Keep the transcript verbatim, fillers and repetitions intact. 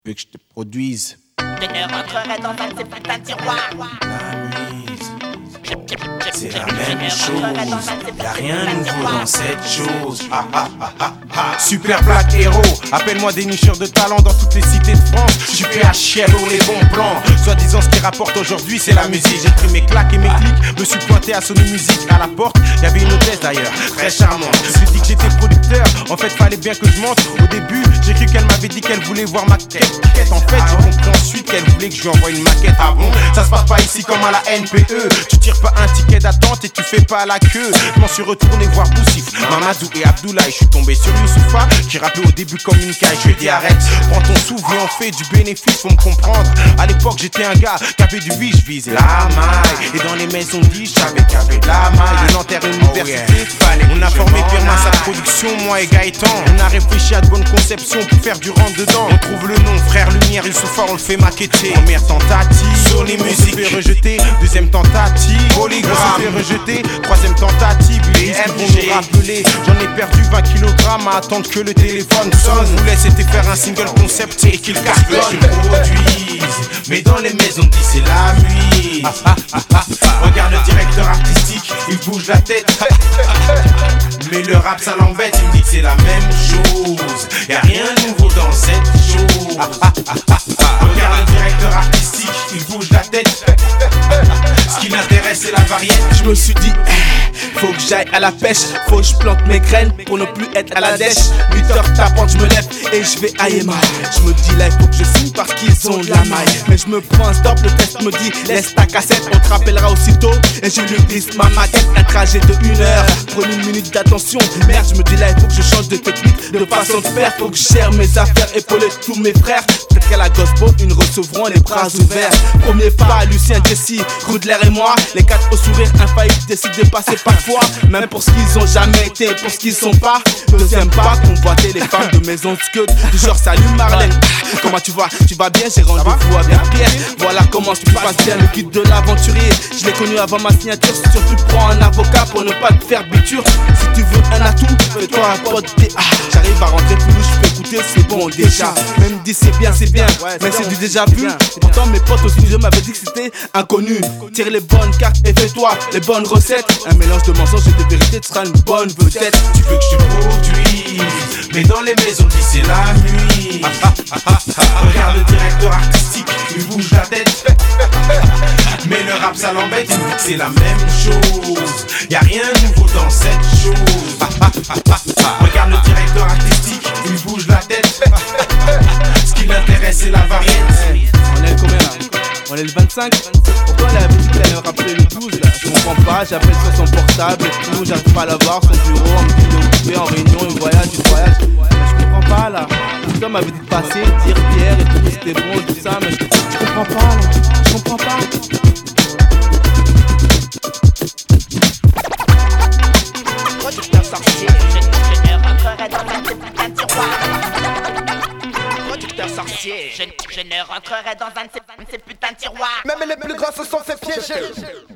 veux que je te produise. Je ne rentrerai dans un de ces putains de tiroirs. La mise, c'est la même chose. Y'a rien de nouveau dans cette chose. Ah, ah, ah, ah, ah. Super Black Hero, appelle-moi dénicheur de talent dans toutes les cités de France. J'suis fait à chiel les bons plans. Soit disant ce qui rapporte aujourd'hui, c'est la musique. J'ai pris mes claques et mes clics, me suis pointé à Sony Music. À la porte, y'avait une hôtesse d'ailleurs, très charmante. Je lui ai dit que j'étais producteur, en fait fallait bien que je monte. Au début, j'ai cru qu'elle m'avait dit qu'elle voulait voir ma tête. En fait, j'ai compris ensuite qu'elle voulait que je lui envoie une maquette. Ah bon, ça se passe pas ici comme à la N P E. Tu tires pas un ticket d'attente et tu fais pas la queue. Je m'en suis retourné voir Boussif, Mamadou et Abdoulaye. Je suis tombé sur Youssoufa, qui rappait au début comme une caille. Je lui ai dit arrête, prends ton sou, viens on fait du bénéfice, faut me comprendre. À l'époque j'étais un gars qui avait du vie, je visais la maille. Et dans les maisons dit, je savais qu'il y avait de la maille. De Nanterre Université, fallait. On a formé Pirma sa production, moi et Gaëtan. On a réfléchi à de bonnes conceptions pour faire du rentre dedans. On trouve le nom, frère Lumière, Youssoufa, on le fait maqueter. Première tentative, Sony Music, on se fait rejeter. Deuxième tentative, Polygram, on se fait rejeter. Troisième tentative, les M vont nous rappeler. J'en ai perdu vingt kilogrammes à attendre que le téléphone sonne. Je voulais c'était faire un single concept et qu'il cartonne. Je produise, mais dans les maisons dit c'est la nuit. Ah, ah, ah, ah, ah. Regarde le directeur artistique, il bouge la tête. Mais le rap ça l'embête, il me dit que c'est la même chose. Y'a rien de nouveau dans cette chose. Ah, ah, ah, ah, ah. Regarde le directeur artistique, il bouge la tête. Ce qui l'intéresse c'est la variété. Je me suis dit, eh, faut que j'aille à la pêche. Faut que je plante mes graines pour ne plus être à la dèche. huit heures tapant, je me lève et je vais ailler mal. Je me dis là il faut que je signe parce qu'ils ont de la maille. Mais je me prends un stop, le test me dit laisse ta cassette, on te rappellera aussitôt. Et je lui glisse ma maquette, un trajet de une heure. Prenez une minute d'attention, merde je me dis là il faut que je change de technique, de façon de faire. Faut que je gère mes affaires, épauler tous mes frères. Peut-être qu'à la gospel, ils recevront les bras ouverts. Premier pas, Lucien, Jesse, Rudler et moi. Les quatre au sourire infaillible décident de passer parfois. Même pour ce qu'ils ont jamais été, pour ce qu'ils sont pas. Deuxième pas, convoiter les femmes de maison de scud. Du genre salut Marlène, comment tu vas? Tu vas bien? J'ai rendez-vous avec Pierre. Voilà comment je passe bien le guide de l'aventurier. Je l'ai connu avant ma signature. Surtout prends un avocat pour ne pas te faire biture. Si tu veux un atout, fais-toi un pote D A. J'arrive à rentrer plus louche, je peux écouter, c'est bon déjà. Même dit c'est bien, c'est bien, mais c'est du déjà vu. Pourtant mes potes au studio m'avaient dit que c'était inconnu. Tire les bonnes cartes et fais-toi les bonnes recettes. Un mélange de mensonges et de vérité, tu seras une bonne vedette. Tu veux que je te produise, mais dans les maisons dit c'est la nuit. Regarde le directeur artistique, il bouge la tête. Mais le rap ça l'embête, il me dit que c'est la même chose. Y'a rien de nouveau dans cette chose. Regarde le directeur artistique, il bouge la tête. Ce qui l'intéresse c'est la variété. On est combien là? On est le vingt-cinq. Pourquoi elle avait dit qu'elle allait me rappeler le douze là? Je comprends pas, j'appelle sur son portable et tout, j'arrive pas à l'avoir, son bureau, on me dit de occuper en réunion, il voyage, il voyage. Mais je comprends pas là. Tout m'avait dit de passer, dire Pierre et tout, c'était bon, tout ça, mais je, je comprends pas là. Je comprends pas. Producteur sorcier, je, je ne rentrerai dans un de ces putains de tiroirs. Producteur sorcier, je, je ne rentrerai dans un de ces, de ces putains de tiroirs. Même les plus grands se sont fait piéger.